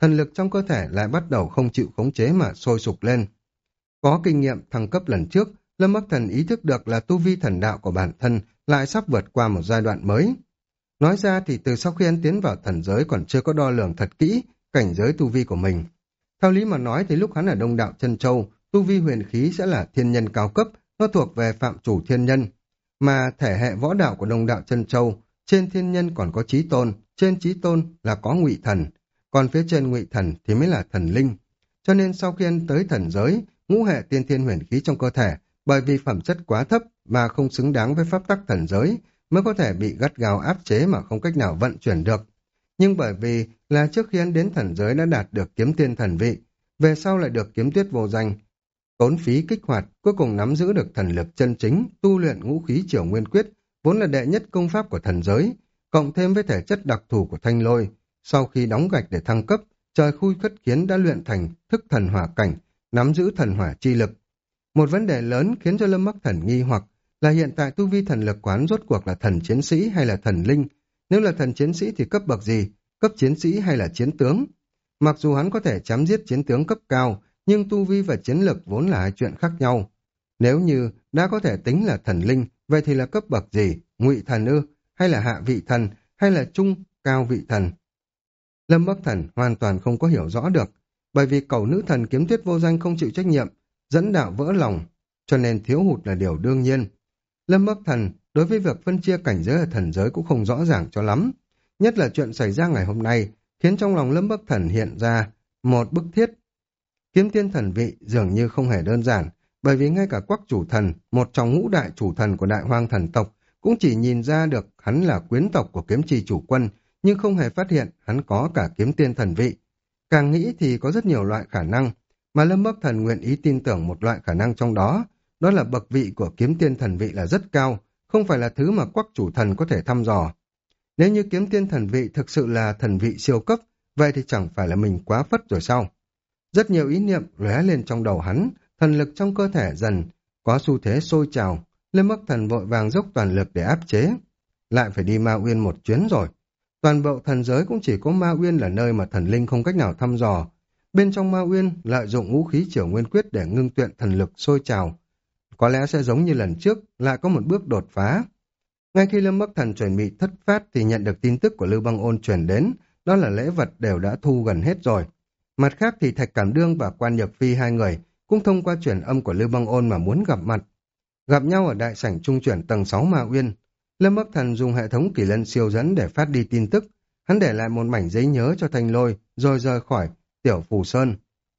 thần lực trong cơ thể lại bắt đầu không chịu khống chế mà sôi sục lên. Có kinh nghiệm thăng cấp lần trước, Lâm Bắc Thần ý thức được là tu vi thần đạo của bản thân lại sắp vượt qua một giai đoạn mới. Nói ra thì từ sau khi hắn tiến vào thần giới còn chưa có đo lường thật kỹ cảnh giới tu vi của mình. Theo lý mà nói thì lúc hắn ở Đông Đạo Chân Châu, tu vi huyền khí sẽ là thiên nhân cao cấp, nó thuộc về phạm chủ thiên nhân. Mà thể hệ võ đạo của Đông Đạo Chân Châu, trên thiên nhân còn có chí tôn, trên chí tôn là có ngụy thần, còn phía trên ngụy thần thì mới là thần linh. Cho nên sau khi hắn tới thần giới, ngũ hệ tiên thiên huyền khí trong cơ thể, bởi vì phẩm chất quá thấp mà không xứng đáng với pháp tắc thần giới, mới có thể bị gắt gao áp chế mà không cách nào vận chuyển được. Nhưng bởi vì là trước khi hắn đến thần giới đã đạt được kiếm tiên thần vị, về sau lại được kiếm tuyết vô danh, tốn phí kích hoạt, cuối cùng nắm giữ được thần lực chân chính, tu luyện ngũ khí triều nguyên quyết, vốn là đệ nhất công pháp của thần giới, cộng thêm với thể chất đặc thù của thanh lôi. Sau khi đóng gạch để thăng cấp, trời khui khất kiến đã luyện thành thức thần hỏa cảnh, nắm giữ thần hỏa chi lực. Một vấn đề lớn khiến cho Lâm Bắc Thần nghi hoặc là hiện tại tu vi thần lực quán rốt cuộc là thần chiến sĩ hay là thần linh. Nếu là thần chiến sĩ thì cấp bậc gì? Cấp chiến sĩ hay là chiến tướng? Mặc dù hắn có thể chém giết chiến tướng cấp cao, nhưng tu vi và chiến lực vốn là hai chuyện khác nhau. Nếu như đã có thể tính là thần linh, vậy thì là cấp bậc gì? Ngụy thần ư? Hay là hạ vị thần? Hay là trung, cao vị thần? Lâm Bắc Thần hoàn toàn không có hiểu rõ được, bởi vì cẩu nữ thần kiếm tuyết vô danh không chịu trách nhiệm, dẫn đạo vỡ lòng, cho nên thiếu hụt là điều đương nhiên. Lâm Bắc Thần đối với việc phân chia cảnh giới ở thần giới cũng không rõ ràng cho lắm. Nhất là chuyện xảy ra ngày hôm nay, khiến trong lòng Lâm Bắc Thần hiện ra một bức thiết. Kiếm tiên thần vị dường như không hề đơn giản, bởi vì ngay cả Quắc chủ thần, một trong ngũ đại chủ thần của Đại Hoang thần tộc, cũng chỉ nhìn ra được hắn là quyến tộc của kiếm trì chủ quân, nhưng không hề phát hiện hắn có cả kiếm tiên thần vị. Càng nghĩ thì có rất nhiều loại khả năng, mà Lâm Bắc Thần nguyện ý tin tưởng một loại khả năng trong đó, đó là bậc vị của kiếm tiên thần vị là rất cao, không phải là thứ mà Quắc chủ thần có thể thăm dò. Nếu như kiếm tiên thần vị thực sự là thần vị siêu cấp, vậy thì chẳng phải là mình quá phất rồi sao? Rất nhiều ý niệm lóe lên trong đầu hắn, thần lực trong cơ thể dần có xu thế sôi trào, Lâm Bắc Thần vội vàng dốc toàn lực để áp chế. Lại phải đi Ma Uyên một chuyến rồi. Toàn bộ thần giới cũng chỉ có Ma Uyên là nơi mà thần linh không cách nào thăm dò. Bên trong Ma Uyên lợi dụng ngũ khí triều nguyên quyết để ngưng tuyện thần lực sôi trào. Có lẽ sẽ giống như lần trước, lại có một bước đột phá. Ngay khi Lâm Bắc Thần chuẩn bị thất phát thì nhận được tin tức của Lưu Băng Ôn truyền đến, đó là lễ vật đều đã thu gần hết rồi. Mặt khác thì Thạch Cảm Đương và Quan Nhược Phi hai người cũng thông qua truyền âm của Lưu Băng Ôn mà muốn gặp mặt. Gặp nhau ở đại sảnh trung chuyển tầng sáu Ma Uyên. Lâm Bắc Thần dùng hệ thống kỳ lân siêu dẫn để phát đi tin tức. Hắn để lại một mảnh giấy nhớ cho Thanh Lôi, rồi rời khỏi Tiểu Phù Sơn.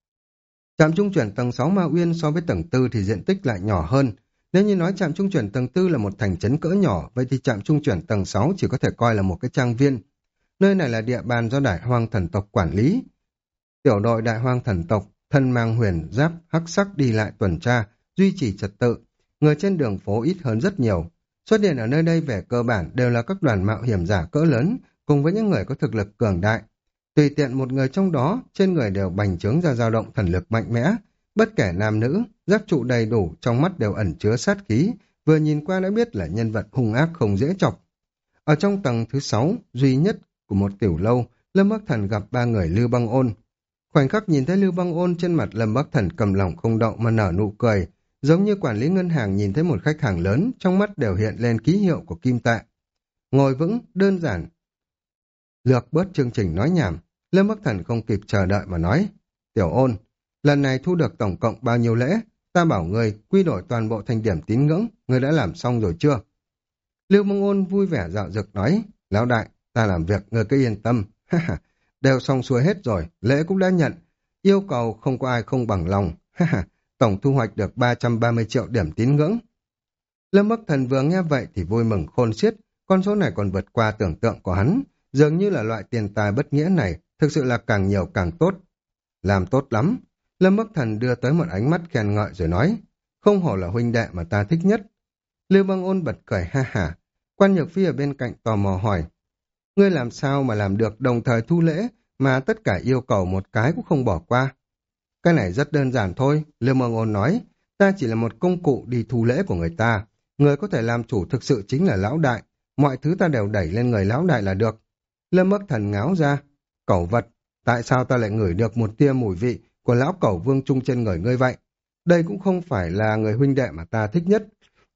Trạm trung chuyển tầng sáu Ma Uyên so với tầng tư thì diện tích lại nhỏ hơn. Nếu như nói trạm trung chuyển tầng tư là một thành trấn cỡ nhỏ, vậy thì trạm trung chuyển tầng sáu chỉ có thể coi là một cái trang viên. Nơi này là địa bàn do Đại Hoang thần tộc quản lý. Tiểu đội Đại Hoang thần tộc, thân mang huyền giáp, hắc sắc đi lại tuần tra, duy trì trật tự. Người trên đường phố ít hơn rất nhiều. Xuất hiện ở nơi đây về cơ bản đều là các đoàn mạo hiểm giả cỡ lớn, cùng với những người có thực lực cường đại. Tùy tiện một người trong đó, trên người đều bành trướng ra dao động thần lực mạnh mẽ. Bất kể nam nữ, giáp trụ đầy đủ, trong mắt đều ẩn chứa sát khí, vừa nhìn qua đã biết là nhân vật hung ác không dễ chọc. Ở trong tầng thứ sáu, duy nhất của một tiểu lâu, Lâm Bắc Thần gặp ba người Lưu Băng Ôn. Khoảnh khắc nhìn thấy Lưu Băng Ôn, trên mặt Lâm Bắc Thần cầm lòng không đậu mà nở nụ cười, giống như quản lý ngân hàng nhìn thấy một khách hàng lớn, trong mắt đều hiện lên ký hiệu của kim tệ. Ngồi vững, đơn giản. Lược bớt chương trình nói nhảm, Lâm Bắc Thần không kịp chờ đợi mà nói, Tiểu Ôn, lần này thu được tổng cộng bao nhiêu lễ? Ta bảo người quy đổi toàn bộ thành điểm tín ngưỡng, người đã làm xong rồi chưa? Lưu Băng Ôn vui vẻ dạo dực nói, lão đại, ta làm việc người cứ yên tâm, đều xong xuôi hết rồi, lễ cũng đã nhận, yêu cầu không có ai không bằng lòng, tổng thu hoạch được ba trăm ba mươi triệu điểm tín ngưỡng. Lâm Bắc Thần vừa nghe vậy thì vui mừng khôn xiết, con số này còn vượt qua tưởng tượng của hắn, dường như là loại tiền tài bất nghĩa này, thực sự là càng nhiều càng tốt. Làm tốt lắm. Lâm Bắc Thần đưa tới một ánh mắt khen ngợi rồi nói, không hổ là huynh đệ mà ta thích nhất. Lưu Băng Ôn bật cười ha hả. Quan Nhược Phi ở bên cạnh tò mò hỏi, ngươi làm sao mà làm được đồng thời thu lễ mà tất cả yêu cầu một cái cũng không bỏ qua? Cái này rất đơn giản thôi, Lưu Băng Ôn nói, ta chỉ là một công cụ đi thu lễ của người ta. Người có thể làm chủ thực sự chính là lão đại, mọi thứ ta đều đẩy lên người lão đại là được. Lâm Bắc Thần ngáo ra, cẩu vật, tại sao ta lại ngửi được một tia mùi vị của lão cẩu vương trung trên người ngươi vậy? Đây cũng không phải là người huynh đệ mà ta thích nhất.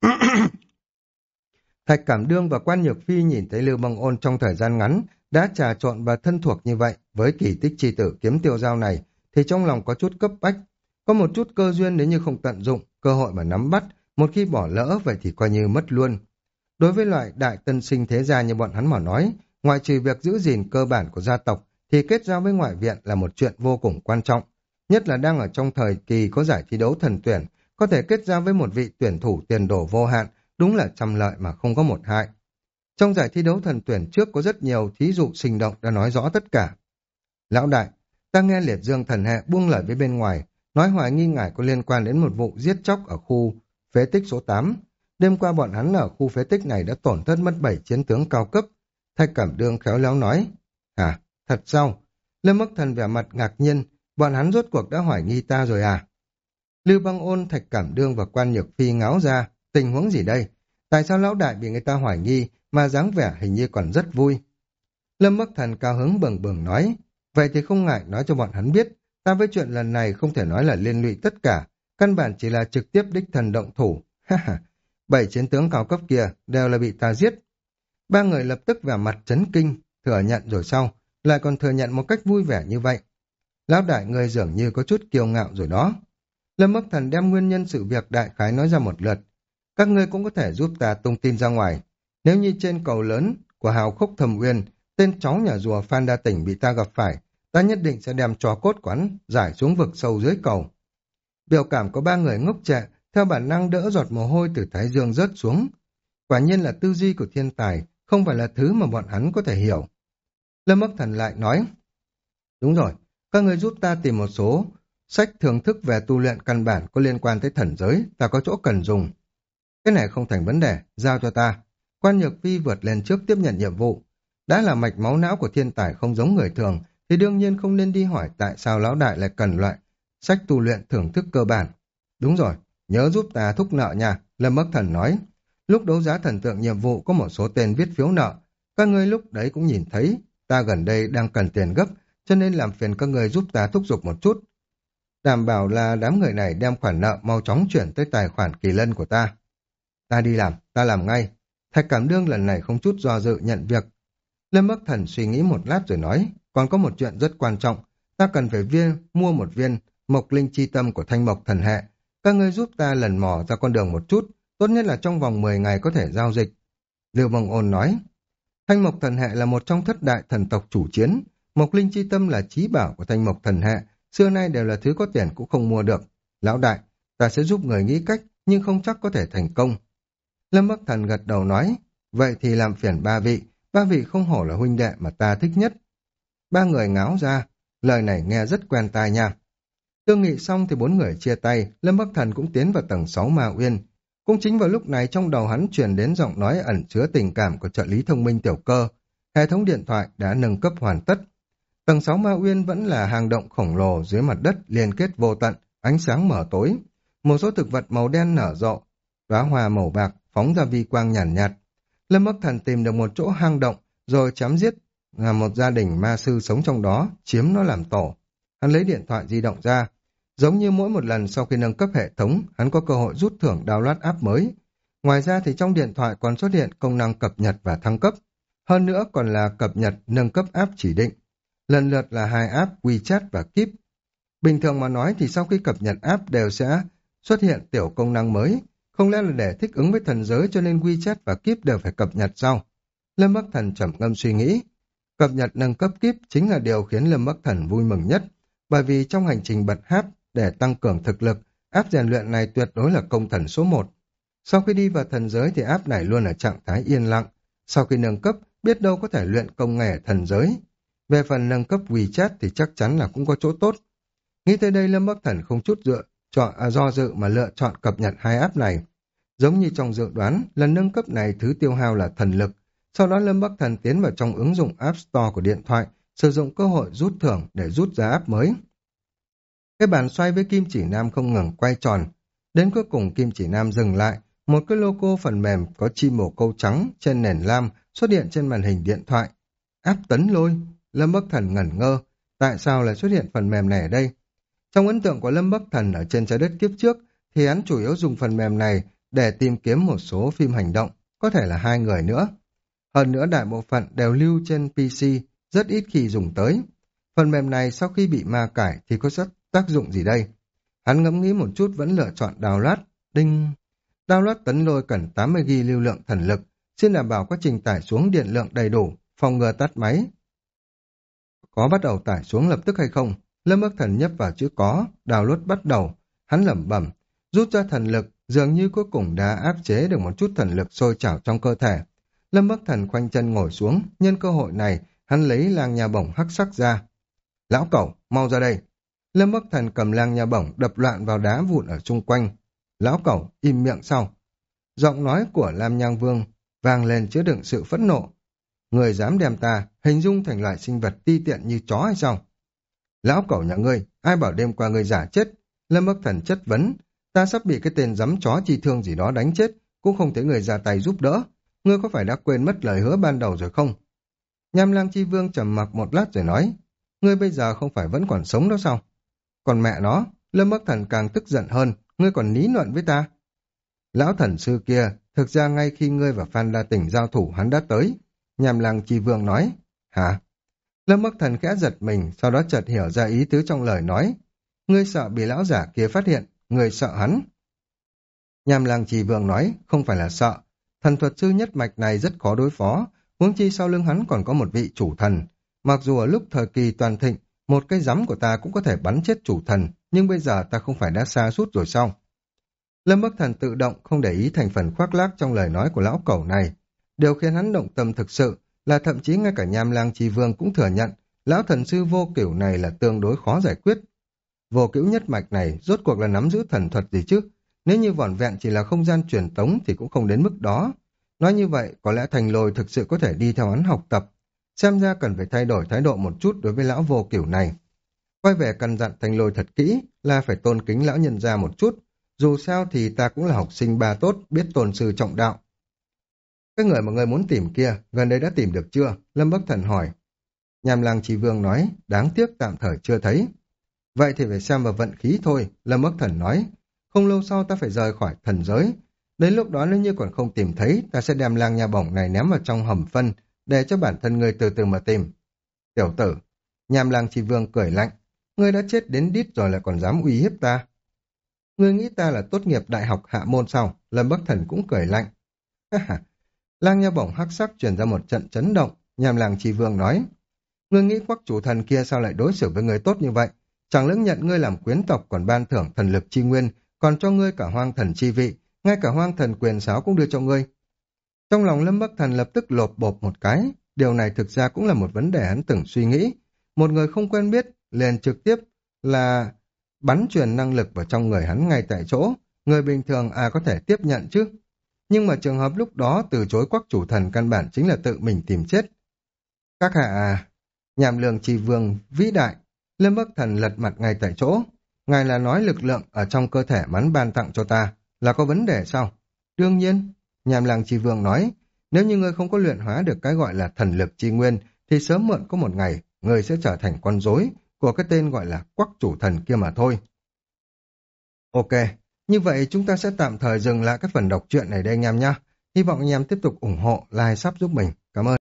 Thạch Cảm Đương và Quan Nhược Phi nhìn thấy Lưu Băng Ôn trong thời gian ngắn đã trà trộn và thân thuộc như vậy với kỳ tích chi tử kiếm tiêu dao này, thì trong lòng có chút cấp bách. Có một chút cơ duyên nếu như không tận dụng, cơ hội mà nắm bắt, một khi bỏ lỡ vậy thì coi như mất luôn. Đối với loại đại tân sinh thế gia như bọn hắn mà nói, ngoại trừ việc giữ gìn cơ bản của gia tộc, thì kết giao với ngoại viện là một chuyện vô cùng quan trọng. Nhất là đang ở trong thời kỳ có giải thi đấu thần tuyển, có thể kết giao với một vị tuyển thủ tiền đồ vô hạn, đúng là trăm lợi mà không có một hại. Trong giải thi đấu thần tuyển trước có rất nhiều thí dụ sinh động đã nói rõ tất cả. Lão đại, ta nghe Liệt Dương thần hệ buông lời với bên ngoài, nói hoài nghi ngài có liên quan đến một vụ giết chóc ở khu phế tích số tám. Đêm qua bọn hắn ở khu phế tích này đã tổn thất mất bảy chiến tướng cao cấp. Thạch Cảm Đương khéo léo nói. Hả? Thật sao? Lâm Bắc Thần vẻ mặt ngạc nhiên, bọn hắn rốt cuộc đã hoài nghi ta rồi à? Lưu Băng Ôn, Thạch Cảm Đương và Quan Nhược Phi ngáo ra, tình huống gì đây? Tại sao lão đại bị người ta hoài nghi mà dáng vẻ hình như còn rất vui? Lâm Bắc Thần cao hứng bừng bừng nói, vậy thì không ngại nói cho bọn hắn biết, ta với chuyện lần này không thể nói là liên lụy tất cả, căn bản chỉ là trực tiếp đích thần động thủ. Ha ha, bảy chiến tướng cao cấp kia đều là bị ta giết. Ba người lập tức vẻ mặt chấn kinh, thừa nhận rồi sau, lại còn thừa nhận một cách vui vẻ như vậy. Lão đại người dường như có chút kiêu ngạo rồi đó. Lâm Bắc Thần đem nguyên nhân sự việc đại khái nói ra một lượt. Các ngươi cũng có thể giúp ta tung tin ra ngoài. Nếu như trên cầu lớn của Hào Khúc Thầm Uyên, tên cháu nhà rùa Phan Đa Tỉnh bị ta gặp phải, ta nhất định sẽ đem trò cốt quán giải xuống vực sâu dưới cầu. Biểu cảm có ba người ngốc trệ, theo bản năng đỡ giọt mồ hôi từ thái dương rớt xuống. Quả nhiên là tư duy của thiên tài, không phải là thứ mà bọn hắn có thể hiểu. Lâm Bắc Thần lại nói, đúng rồi, các người giúp ta tìm một số sách thưởng thức về tu luyện căn bản có liên quan tới thần giới, ta có chỗ cần dùng. Cái này không thành vấn đề, giao cho ta. Quan Nhược Phi vượt lên trước tiếp nhận nhiệm vụ. Đã là mạch máu não của thiên tài không giống người thường, thì đương nhiên không nên đi hỏi tại sao lão đại lại cần loại sách tu luyện thưởng thức cơ bản. Đúng rồi, nhớ giúp ta thúc nợ nha, Lâm Bắc Thần nói. Lúc đấu giá thần tượng nhiệm vụ có một số tên viết phiếu nợ, các ngươi lúc đấy cũng nhìn thấy, ta gần đây đang cần tiền gấp, cho nên làm phiền các ngươi giúp ta thúc giục một chút. Đảm bảo là đám người này đem khoản nợ mau chóng chuyển tới tài khoản kỳ lân của ta. Ta đi làm, ta làm ngay. Thạch Cảm Đương lần này không chút do dự nhận việc. Lâm Bắc Thần suy nghĩ một lát rồi nói, còn có một chuyện rất quan trọng, ta cần phải viên mua một viên mộc linh chi tâm của thanh mộc thần hệ. Các ngươi giúp ta lần mò ra con đường một chút, tốt nhất là trong vòng mười ngày có thể giao dịch. Lưu Băng Ôn nói, thanh mộc thần hệ là một trong thất đại thần tộc chủ chiến, mộc linh chi tâm là chí bảo của thanh mộc thần hệ, xưa nay đều là thứ có tiền cũng không mua được. Lão đại, ta sẽ giúp người nghĩ cách, nhưng không chắc có thể thành công. Lâm Bắc Thần gật đầu nói, vậy thì làm phiền ba vị, ba vị không hổ là huynh đệ mà ta thích nhất. Ba người ngáo ra, lời này nghe rất quen tai nha. Thương nghị xong thì bốn người chia tay, Lâm Bắc Thần cũng tiến vào tầng sáu Ma Uyên. Cũng chính vào lúc này trong đầu hắn truyền đến giọng nói ẩn chứa tình cảm của trợ lý thông minh Tiểu Cơ. Hệ thống điện thoại đã nâng cấp hoàn tất. Tầng sáu Ma Uyên vẫn là hang động khổng lồ dưới mặt đất liên kết vô tận, ánh sáng mở tối. Một số thực vật màu đen nở rộ, đóa hoa màu bạc phóng ra vi quang nhàn nhạt, nhạt. Lâm Bắc Thần tìm được một chỗ hang động rồi chém giết là một gia đình ma sư sống trong đó, chiếm nó làm tổ. Hắn lấy điện thoại di động ra. Giống như mỗi một lần sau khi nâng cấp hệ thống, hắn có cơ hội rút thưởng download app mới. Ngoài ra thì trong điện thoại còn xuất hiện công năng cập nhật và thăng cấp. Hơn nữa còn là cập nhật nâng cấp app chỉ định. Lần lượt là hai app WeChat và Keep. Bình thường mà nói thì sau khi cập nhật app đều sẽ xuất hiện tiểu công năng mới. Không lẽ là để thích ứng với thần giới cho nên WeChat và Keep đều phải cập nhật sau? Lâm Bắc Thần trầm ngâm suy nghĩ. Cập nhật nâng cấp Keep chính là điều khiến Lâm Bắc Thần vui mừng nhất. Bởi vì trong hành trình bật app để tăng cường thực lực, app rèn luyện này tuyệt đối là công thần số một. Sau khi đi vào thần giới thì app này luôn ở trạng thái yên lặng. Sau khi nâng cấp, biết đâu có thể luyện công nghệ thần giới. Về phần nâng cấp WeChat thì chắc chắn là cũng có chỗ tốt. Nghĩ tới đây Lâm Bắc Thần không chút dựa, chọn, à, do dự mà lựa chọn cập nhật hai app này. Giống như trong dự đoán, lần nâng cấp này thứ tiêu hao là thần lực. Sau đó Lâm Bắc Thần tiến vào trong ứng dụng App Store của điện thoại, sử dụng cơ hội rút thưởng để rút ra app mới. Cái bàn xoay với kim chỉ nam không ngừng quay tròn. Đến cuối cùng kim chỉ nam dừng lại, một cái logo phần mềm có chim bồ câu trắng trên nền lam xuất hiện trên màn hình điện thoại. App tấn lôi, Lâm Bắc Thần ngẩn ngơ, Tại sao lại xuất hiện phần mềm này ở đây? Trong ấn tượng của Lâm Bắc Thần ở trên trái đất kiếp trước, thì hắn chủ yếu dùng phần mềm này để tìm kiếm một số phim hành động, có thể là hai người nữa. Hơn nữa đại bộ phận đều lưu trên pê xê, rất ít khi dùng tới. Phần mềm này sau khi bị ma cải thì có rất tác dụng gì đây? Hắn ngẫm nghĩ một chút vẫn lựa chọn download. Đinh! Download tấn lôi cần tám mươi gi-ga-bai lưu lượng thần lực, xin đảm bảo quá trình tải xuống điện lượng đầy đủ, phòng ngừa tắt máy. Có bắt đầu tải xuống lập tức hay không? Lâm Bắc Thần nhấp vào chữ có, download bắt đầu. Hắn lẩm bẩm, rút ra thần lực, dường như cuối cùng đã áp chế được một chút thần lực sôi trào trong cơ thể. Lâm Bắc Thần khoanh chân ngồi xuống, nhân cơ hội này, hắn lấy lang nha bổng hắc sắc ra. Lão cẩu, mau ra đây. Lâm Bắc Thần cầm lang nha bổng đập loạn vào đá vụn ở xung quanh. Lão cẩu, im miệng sau. Giọng nói của Lam Nhang Vương vang lên chứa đựng sự phẫn nộ. Người dám đem ta hình dung thành loại sinh vật ti tiện như chó hay sao? Lão cẩu nhà ngươi, ai bảo đêm qua ngươi giả chết? Lâm Bắc Thần chất vấn, ta sắp bị cái tên giấm chó chi thương gì đó đánh chết, cũng không thấy người ra tay giúp đỡ. Ngươi có phải đã quên mất lời hứa ban đầu rồi không? Nham Lang Chi Vương trầm mặc một lát rồi nói, ngươi bây giờ không phải vẫn còn sống đó sao? Còn mẹ nó, Lâm Bắc Thần càng tức giận hơn, ngươi còn ní luận với ta. Lão thần sư kia, thực ra ngay khi ngươi và Phan Đa Tỉnh giao thủ hắn đã tới. Nham Lang Chi Vương nói, hả? Lâm Bắc Thần khẽ giật mình, sau đó chợt hiểu ra ý tứ trong lời nói. Ngươi sợ bị lão giả kia phát hiện, ngươi sợ hắn. Nham Lang Chi Vương nói, không phải là sợ. Thần thuật sư nhất mạch này rất khó đối phó, huống chi sau lưng hắn còn có một vị chủ thần. Mặc dù ở lúc thời kỳ toàn thịnh, một cái giấm của ta cũng có thể bắn chết chủ thần, nhưng bây giờ ta không phải đã sa sút rồi sao? Lâm Bắc Thần tự động không để ý thành phần khoác lác trong lời nói của lão cẩu này. Điều khiến hắn động tâm thực sự là thậm chí ngay cả Nham Lang Chi Vương cũng thừa nhận lão thần sư vô cửu này là tương đối khó giải quyết. Vô cửu nhất mạch này rốt cuộc là nắm giữ thần thuật gì chứ? Nếu như vỏn vẹn chỉ là không gian truyền tống thì cũng không đến mức đó. Nói như vậy, có lẽ Thành Lôi thực sự có thể đi theo hắn học tập. Xem ra cần phải thay đổi thái độ một chút đối với lão vô cửu này. Quay về căn dặn Thành Lôi thật kỹ là phải tôn kính lão nhân gia một chút. Dù sao thì ta cũng là học sinh ba tốt, biết tôn sư trọng đạo. Cái người mà người muốn tìm kia, gần đây đã tìm được chưa? Lâm Bắc Thần hỏi. Nham Lang Chi Vương nói, đáng tiếc tạm thời chưa thấy. Vậy thì phải xem vào vận khí thôi, Lâm Bắc Thần nói. Không lâu sau ta phải rời khỏi thần giới. Đến lúc đó nếu như còn không tìm thấy, ta sẽ đem lang nha bổng này ném vào trong hầm phân, để cho bản thân người từ từ mà tìm. Tiểu tử, Nham Lang Chi Vương cười lạnh. Ngươi đã chết đến đít rồi lại còn dám uy hiếp ta. Ngươi nghĩ ta là tốt nghiệp đại học hạ môn sao? Lâm Bắc Thần cũng cười lạnh. Lang nha bổng hắc sắc truyền ra một trận chấn động, Nham Lang Chi Vương nói. Ngươi nghĩ quắc chủ thần kia sao lại đối xử với ngươi tốt như vậy? Chẳng lưỡng nhận ngươi làm quyến tộc còn ban thưởng thần lực chi nguyên, còn cho ngươi cả hoang thần chi vị, ngay cả hoang thần quyền sáo cũng đưa cho ngươi. Trong lòng Lâm Bắc Thần lập tức lột bột một cái, điều này thực ra cũng là một vấn đề hắn từng suy nghĩ. Một người không quen biết, liền trực tiếp là bắn truyền năng lực vào trong người hắn ngay tại chỗ, người bình thường ai có thể tiếp nhận chứ? Nhưng mà trường hợp lúc đó từ chối quắc chủ thần căn bản chính là tự mình tìm chết. Các hạ à, Nham Lương Chi Vương vĩ đại, Lâm Bắc Thần lật mặt ngay tại chỗ. Ngài là nói lực lượng ở trong cơ thể mắn ban tặng cho ta, là có vấn đề sao? Đương nhiên, Nham Lang Chi Vương nói, nếu như ngươi không có luyện hóa được cái gọi là thần lực chi nguyên, thì sớm muộn có một ngày, ngươi sẽ trở thành con rối của cái tên gọi là quắc chủ thần kia mà thôi. Ok, như vậy chúng ta sẽ tạm thời dừng lại cái phần đọc truyện này đây anh em nhé. Hy vọng anh em tiếp tục ủng hộ, like, sub giúp mình. Cảm ơn.